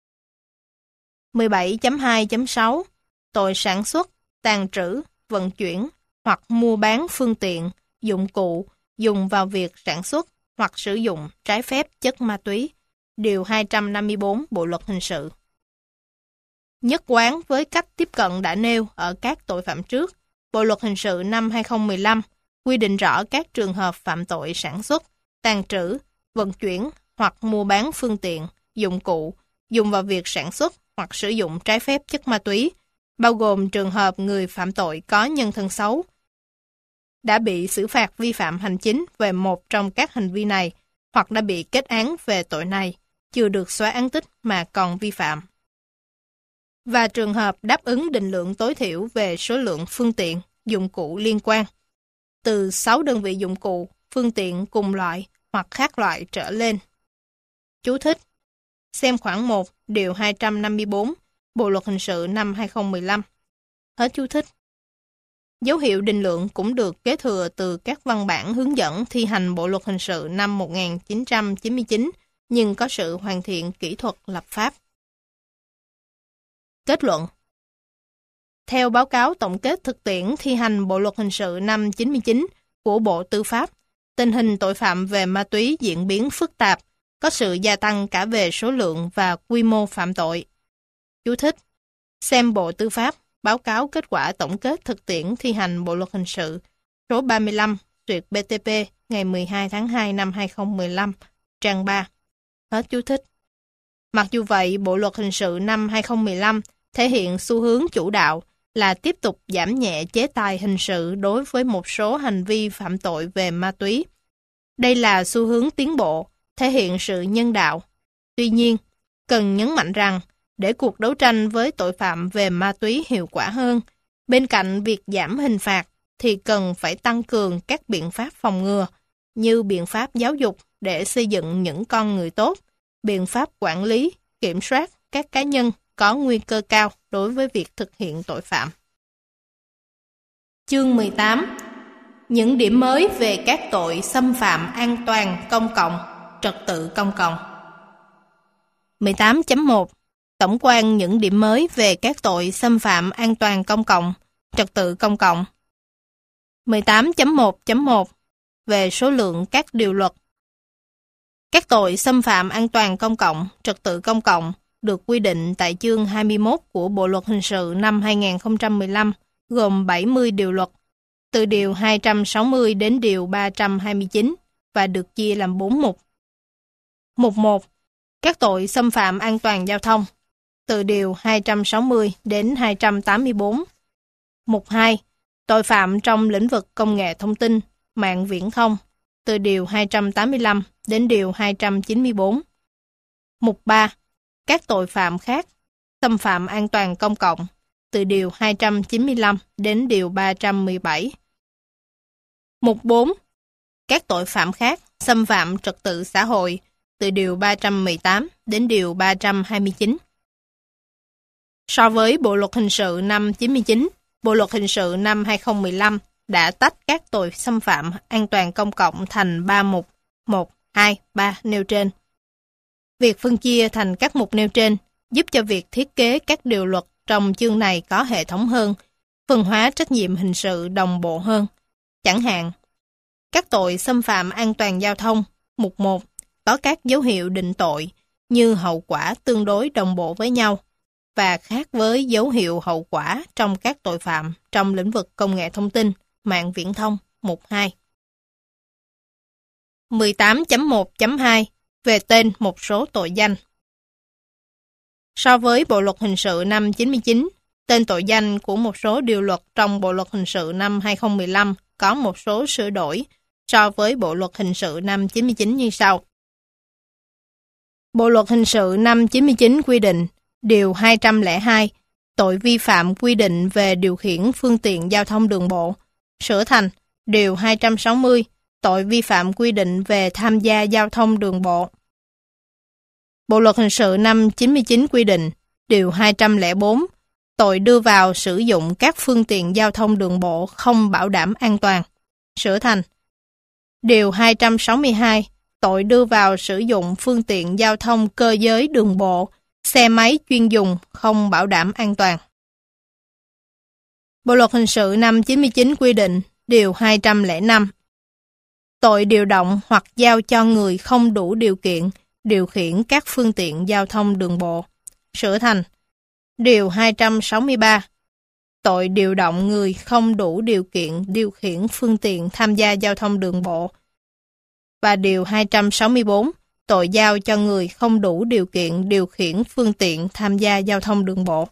17.2.6 Tội sản xuất, tàng trữ, vận chuyển hoặc mua bán phương tiện, dụng cụ dùng vào việc sản xuất hoặc sử dụng trái phép chất ma túy. Điều 254 Bộ luật hình sự. Nhất quán với cách tiếp cận đã nêu ở các tội phạm trước, Bộ luật hình sự năm 2015 quy định rõ các trường hợp phạm tội sản xuất, tàng trữ, vận chuyển hoặc mua bán phương tiện, dụng cụ dùng vào việc sản xuất hoặc sử dụng trái phép chất ma túy, bao gồm trường hợp người phạm tội có nhân thân xấu, đã bị xử phạt vi phạm hành chính về một trong các hành vi này hoặc đã bị kết án về tội này, chưa được xóa án tích mà còn vi phạm. Và trường hợp đáp ứng định lượng tối thiểu về số lượng phương tiện, dụng cụ liên quan, từ 6 đơn vị dụng cụ, phương tiện cùng loại hoặc khác loại trở lên. Chú thích. Xem khoản 1, điều 254, Bộ luật hình sự năm 2015. Hết chú thích. Dấu hiệu định lượng cũng được kế thừa từ các văn bản hướng dẫn thi hành Bộ luật hình sự năm 1999, nhưng có sự hoàn thiện kỹ thuật lập pháp. Kết luận. Theo báo cáo tổng kết thực tiễn thi hành Bộ luật hình sự năm 99 của Bộ Tư pháp, tình hình tội phạm về ma túy diễn biến phức tạp, có sự gia tăng cả về số lượng và quy mô phạm tội. Chú thích. Xem Bộ Tư pháp, báo cáo kết quả tổng kết thực tiễn thi hành Bộ luật hình sự, số 35, duyệt BTP, ngày 12 tháng 2 năm 2015, trang 3. Hết chú thích. Mặc dù vậy, Bộ luật hình sự năm 2015 thể hiện xu hướng chủ đạo là tiếp tục giảm nhẹ chế tài hình sự đối với một số hành vi phạm tội về ma túy. Đây là xu hướng tiến bộ, thể hiện sự nhân đạo. Tuy nhiên, cần nhấn mạnh rằng, để cuộc đấu tranh với tội phạm về ma túy hiệu quả hơn, bên cạnh việc giảm hình phạt, thì cần phải tăng cường các biện pháp phòng ngừa, như biện pháp giáo dục để xây dựng những con người tốt, biện pháp quản lý, kiểm soát các cá nhân có nguy cơ cao đối với việc thực hiện tội phạm. Chương 18. Những điểm mới về các tội xâm phạm an toàn công cộng, trật tự công cộng. 18.1. Tổng quan những điểm mới về các tội xâm phạm an toàn công cộng, trật tự công cộng. 18.1.1. Về số lượng các điều luật. Các tội xâm phạm an toàn công cộng, trật tự công cộng được quy định tại chương 21 của Bộ luật hình sự năm 2015, gồm 70 điều luật, từ điều 260 đến điều 329 và được chia làm 4 mục. Mục 1. Các tội xâm phạm an toàn giao thông, từ điều 260 đến 284. Mục 2. Tội phạm trong lĩnh vực công nghệ thông tin, mạng viễn thông, từ Điều 285 đến Điều 294. Mục 3. Các tội phạm khác, xâm phạm an toàn công cộng, từ Điều 295 đến Điều 317. Mục 4. Các tội phạm khác, xâm phạm trật tự xã hội, từ Điều 318 đến Điều 329. So với Bộ Luật Hình sự năm 99, Bộ Luật Hình sự năm 2015 đã tách các tội xâm phạm an toàn công cộng thành 3 mục, 1, 2, 3 nêu trên. Việc phân chia thành các mục nêu trên giúp cho việc thiết kế các điều luật trong chương này có hệ thống hơn, phân hóa trách nhiệm hình sự đồng bộ hơn. Chẳng hạn, các tội xâm phạm an toàn giao thông, mục 1, có các dấu hiệu định tội như hậu quả tương đối đồng bộ với nhau và khác với dấu hiệu hậu quả trong các tội phạm trong lĩnh vực công nghệ thông tin, mạng viễn thông, mục 2. 18.1.2 về tên một số tội danh. So với Bộ Luật Hình sự năm 99, tên tội danh của một số điều luật trong Bộ Luật Hình sự năm 2015 có một số sửa đổi so với Bộ Luật Hình sự năm 99 như sau. Bộ Luật Hình sự năm 99 quy định, Điều 202, tội vi phạm quy định về điều khiển phương tiện giao thông đường bộ, sửa thành Điều 260, tội vi phạm quy định về tham gia giao thông đường bộ. Bộ Luật Hình sự năm 99 quy định, Điều 204, tội đưa vào sử dụng các phương tiện giao thông đường bộ không bảo đảm an toàn, sửa thành Điều 262, tội đưa vào sử dụng phương tiện giao thông cơ giới đường bộ, xe máy chuyên dùng không bảo đảm an toàn. Bộ Luật Hình sự năm 99 quy định, Điều 205, tội điều động hoặc giao cho người không đủ điều kiện điều khiển các phương tiện giao thông đường bộ, sửa thành Điều 263, tội điều động người không đủ điều kiện điều khiển phương tiện tham gia giao thông đường bộ, và Điều 264, tội giao cho người không đủ điều kiện điều khiển phương tiện tham gia giao thông đường bộ.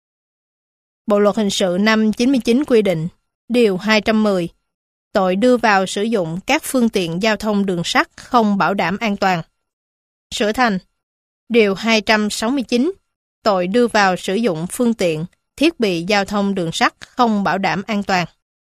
Bộ Luật Hình sự năm 99 quy định, Điều 210, tội đưa vào sử dụng các phương tiện giao thông đường sắt không bảo đảm an toàn, sửa thành Điều 269, tội đưa vào sử dụng phương tiện, thiết bị giao thông đường sắt không bảo đảm an toàn.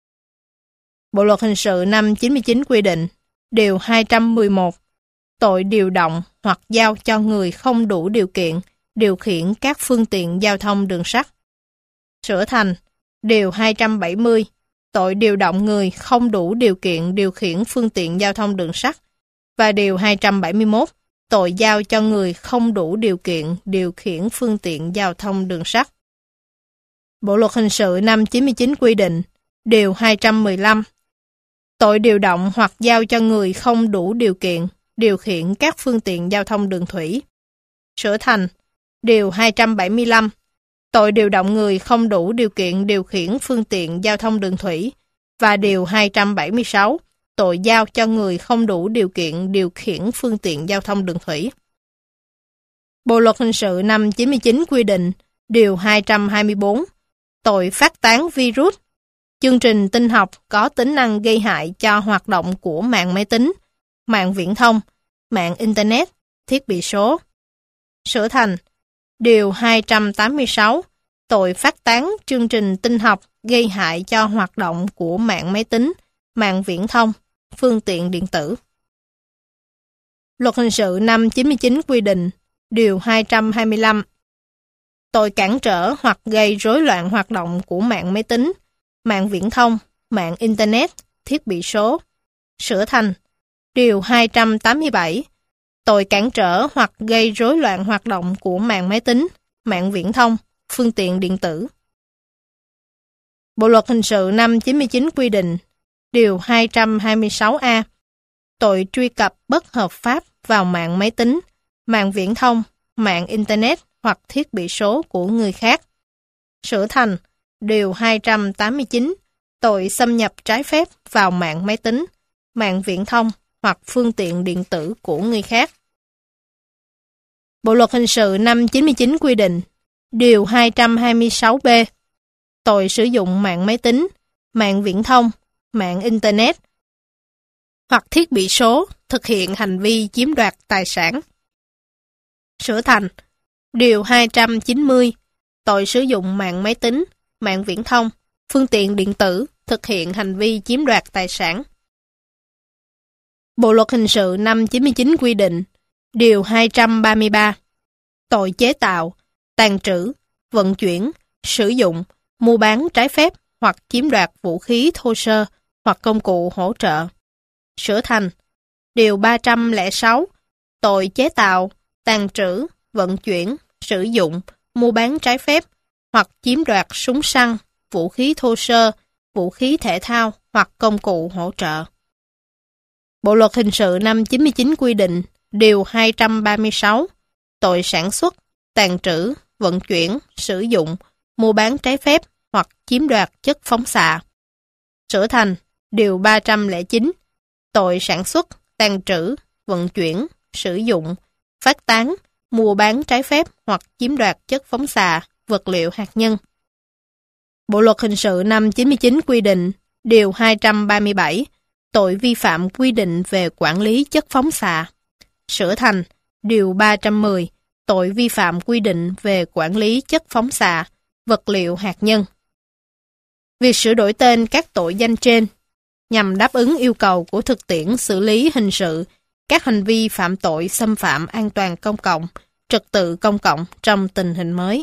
Bộ Luật Hình sự năm 99 quy định, Điều 211, tội điều động hoặc giao cho người không đủ điều kiện điều khiển các phương tiện giao thông đường sắt, sửa thành Điều 270, tội điều động người không đủ điều kiện điều khiển phương tiện giao thông đường sắt, và Điều 271, tội giao cho người không đủ điều kiện điều khiển phương tiện giao thông đường sắt. Bộ Luật Hình sự năm 99 quy định, Điều 215, tội điều động hoặc giao cho người không đủ điều kiện điều khiển các phương tiện giao thông đường thủy, sửa thành Điều 275, tội điều động người không đủ điều kiện điều khiển phương tiện giao thông đường thủy, và Điều 276, tội giao cho người không đủ điều kiện điều khiển phương tiện giao thông đường thủy. Bộ Luật Hình sự năm 99 quy định, Điều 224, tội phát tán virus, chương trình tin học có tính năng gây hại cho hoạt động của mạng máy tính, mạng viễn thông, mạng Internet, thiết bị số, sửa thành Điều 286, tội phát tán chương trình tin học gây hại cho hoạt động của mạng máy tính, mạng viễn thông, phương tiện điện tử. Luật Hình sự năm 99 quy định, Điều 225, tội cản trở hoặc gây rối loạn hoạt động của mạng máy tính, mạng viễn thông, mạng Internet, thiết bị số, sửa thành Điều 287, tội cản trở hoặc gây rối loạn hoạt động của mạng máy tính, mạng viễn thông, phương tiện điện tử. Bộ Luật Hình sự năm 99 quy định, Điều 226A, tội truy cập bất hợp pháp vào mạng máy tính, mạng viễn thông, mạng Internet hoặc thiết bị số của người khác, sửa thành Điều 289, tội xâm nhập trái phép vào mạng máy tính, mạng viễn thông hoặc phương tiện điện tử của người khác. Bộ Luật Hình sự năm 99 quy định, Điều 226B, tội sử dụng mạng máy tính, mạng viễn thông, mạng Internet hoặc thiết bị số thực hiện hành vi chiếm đoạt tài sản. Sửa thành Điều 290. Tội sử dụng mạng máy tính, mạng viễn thông, phương tiện điện tử thực hiện hành vi chiếm đoạt tài sản. Bộ luật hình sự năm 99 quy định, Điều 233. Tội chế tạo, tàng trữ, vận chuyển, sử dụng, mua bán trái phép hoặc chiếm đoạt vũ khí thô sơ hoặc công cụ hỗ trợ. Sửa thành Điều 306. Tội chế tạo, tàng trữ, vận chuyển, sử dụng, mua bán trái phép hoặc chiếm đoạt súng săn, vũ khí thô sơ, vũ khí thể thao hoặc công cụ hỗ trợ. Bộ luật hình sự năm 99 quy định, Điều 236. Tội sản xuất, tàng trữ, vận chuyển, sử dụng, mua bán trái phép hoặc chiếm đoạt chất phóng xạ. Sửa thành Điều 309. Tội sản xuất, tàng trữ, vận chuyển, sử dụng, phát tán, mua bán trái phép hoặc chiếm đoạt chất phóng xạ, vật liệu hạt nhân. Bộ luật hình sự năm 99 quy định, Điều 237. Tội vi phạm quy định về quản lý chất phóng xạ. Sửa thành Điều 310. Tội vi phạm quy định về quản lý chất phóng xạ, vật liệu hạt nhân. Việc sửa đổi tên các tội danh trên nhằm đáp ứng yêu cầu của thực tiễn xử lý hình sự các hành vi phạm tội xâm phạm an toàn công cộng, trật tự công cộng trong tình hình mới.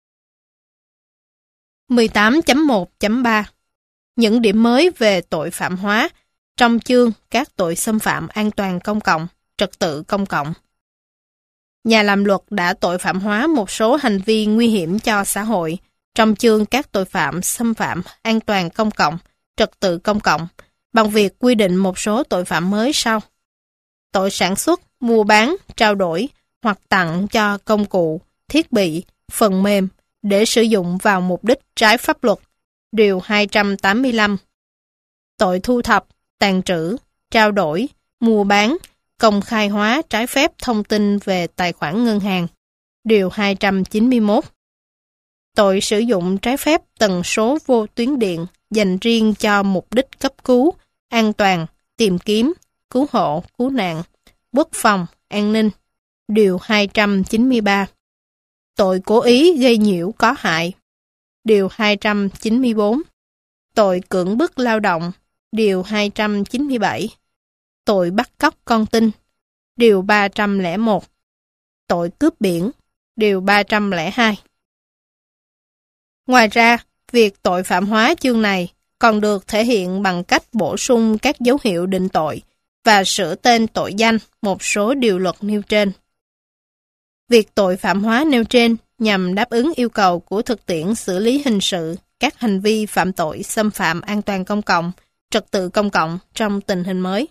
18.1.3 Những điểm mới về tội phạm hóa trong chương các tội xâm phạm an toàn công cộng, trật tự công cộng. Nhà làm luật đã tội phạm hóa một số hành vi nguy hiểm cho xã hội trong chương các tội phạm xâm phạm an toàn công cộng, trật tự công cộng bằng việc quy định một số tội phạm mới sau. Tội sản xuất, mua bán, trao đổi hoặc tặng cho công cụ, thiết bị, phần mềm để sử dụng vào mục đích trái pháp luật. Điều 285. Tội thu thập, tàng trữ, trao đổi, mua bán, công khai hóa trái phép thông tin về tài khoản ngân hàng. Điều 291. Tội sử dụng trái phép tần số vô tuyến điện dành riêng cho mục đích cấp cứu, an toàn, tìm kiếm, cứu hộ, cứu nạn, quốc phòng, an ninh. Điều 293. Tội cố ý gây nhiễu có hại. Điều 294. Tội cưỡng bức lao động. Điều 297. Tội bắt cóc con tin. Điều 301. Tội cướp biển. Điều 302. Ngoài ra, việc tội phạm hóa chương này còn được thể hiện bằng cách bổ sung các dấu hiệu định tội và sửa tên tội danh một số điều luật nêu trên. Việc tội phạm hóa nêu trên nhằm đáp ứng yêu cầu của thực tiễn xử lý hình sự các hành vi phạm tội xâm phạm an toàn công cộng, trật tự công cộng trong tình hình mới.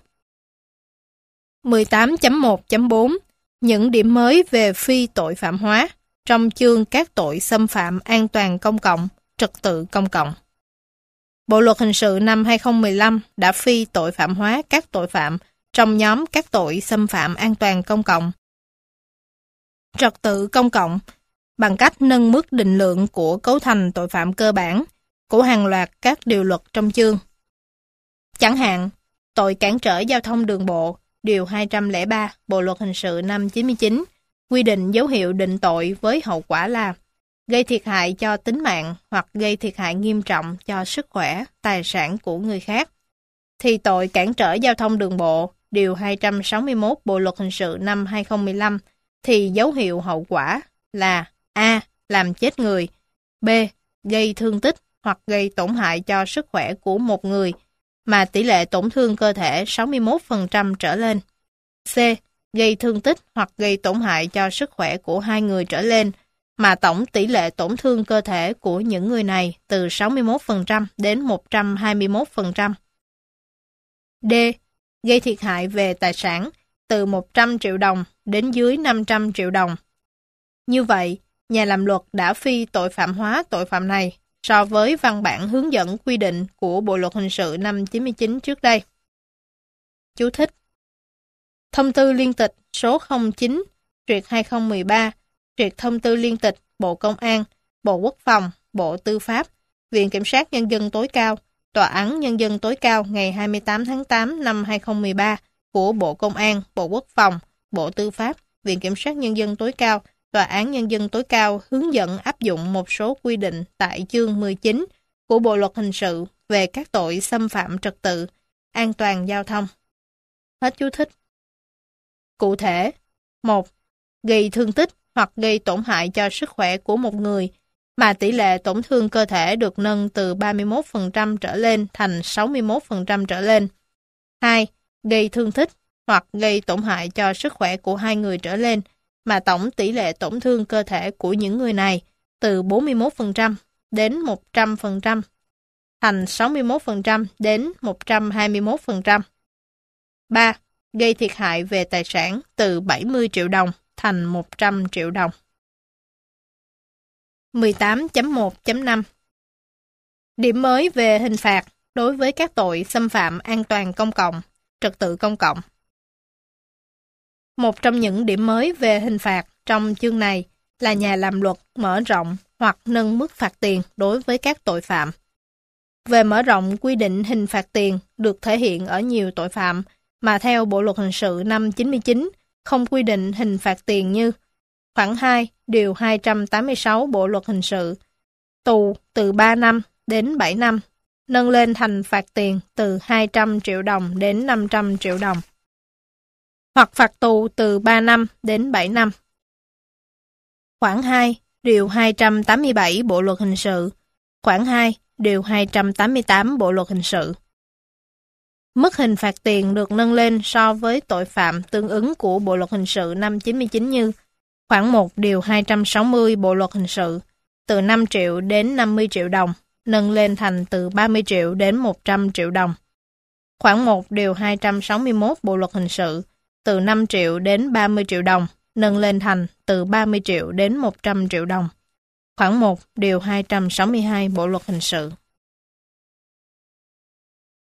18.1.4 Những điểm mới về phi tội phạm hóa trong chương các tội xâm phạm an toàn công cộng, trật tự công cộng. Bộ luật hình sự năm 2015 đã phi tội phạm hóa các tội phạm trong nhóm các tội xâm phạm an toàn công cộng, trật tự công cộng bằng cách nâng mức định lượng của cấu thành tội phạm cơ bản của hàng loạt các điều luật trong chương. Chẳng hạn, tội cản trở giao thông đường bộ, điều 203 Bộ luật hình sự năm 99 quy định dấu hiệu định tội với hậu quả là gây thiệt hại cho tính mạng hoặc gây thiệt hại nghiêm trọng cho sức khỏe, tài sản của người khác. Thì tội cản trở giao thông đường bộ, điều 261 Bộ luật hình sự năm 2015 thì dấu hiệu hậu quả là A. Làm chết người, B. Gây thương tích hoặc gây tổn hại cho sức khỏe của một người mà tỷ lệ tổn thương cơ thể 61% trở lên, C. Gây thương tích hoặc gây tổn hại cho sức khỏe của 2 người trở lên mà tổng tỷ lệ tổn thương cơ thể của những người này từ 61% đến 121%. D. Gây thiệt hại về tài sản từ 100 triệu đồng đến dưới 500 triệu đồng. Như vậy, nhà làm luật đã phi tội phạm hóa tội phạm này so với văn bản hướng dẫn quy định của Bộ luật hình sự năm 99 trước đây. Chú thích: Thông tư liên tịch số 09/2013, thông tư liên tịch Bộ Công an, Bộ Quốc phòng, Bộ Tư pháp, Viện Kiểm sát Nhân dân tối cao Tòa án Nhân dân tối cao ngày 28 tháng 8 năm 2013 của Bộ Công an, Bộ Quốc phòng, Bộ Tư pháp, Viện Kiểm sát Nhân dân tối cao, Tòa án Nhân dân tối cao hướng dẫn áp dụng một số quy định tại chương 19 của Bộ Luật Hình sự về các tội xâm phạm trật tự, an toàn giao thông. Hết chú thích. Cụ thể, 1. Gây thương tích hoặc gây tổn hại cho sức khỏe của một người mà tỷ lệ tổn thương cơ thể được nâng từ 31% trở lên thành 61% trở lên. 2. Gây thương tích hoặc gây tổn hại cho sức khỏe của hai người trở lên mà tổng tỷ lệ tổn thương cơ thể của những người này từ 41% đến 100% thành 61% đến 121%. 3. Gây thiệt hại về tài sản từ 70 triệu đồng thành 100 triệu đồng. 18.1.5 Điểm mới về hình phạt đối với các tội xâm phạm an toàn công cộng, trật tự công cộng. Một trong những điểm mới về hình phạt trong chương này là nhà làm luật mở rộng hoặc nâng mức phạt tiền đối với các tội phạm. Về mở rộng quy định hình phạt tiền được thể hiện ở nhiều tội phạm mà theo Bộ Luật Hình sự năm 99 không quy định hình phạt tiền như khoản 2, điều 286 Bộ Luật Hình sự, tù từ 3 năm đến 7 năm, nâng lên thành phạt tiền từ 200 triệu đồng đến 500 triệu đồng, hoặc phạt tù từ 3 năm đến 7 năm. Khoản 2, điều 287 Bộ Luật Hình sự, khoản 2, điều 288 Bộ Luật Hình sự. Mức hình phạt tiền được nâng lên so với tội phạm tương ứng của Bộ Luật Hình sự năm 99 như khoản 1 điều 260 Bộ Luật Hình sự, từ 5 triệu đến 50 triệu đồng, nâng lên thành từ 30 triệu đến 100 triệu đồng. Khoản 1 điều 261 Bộ Luật Hình sự, từ 5 triệu đến 30 triệu đồng, nâng lên thành từ 30 triệu đến 100 triệu đồng. Khoản 1 điều 262 Bộ Luật Hình sự.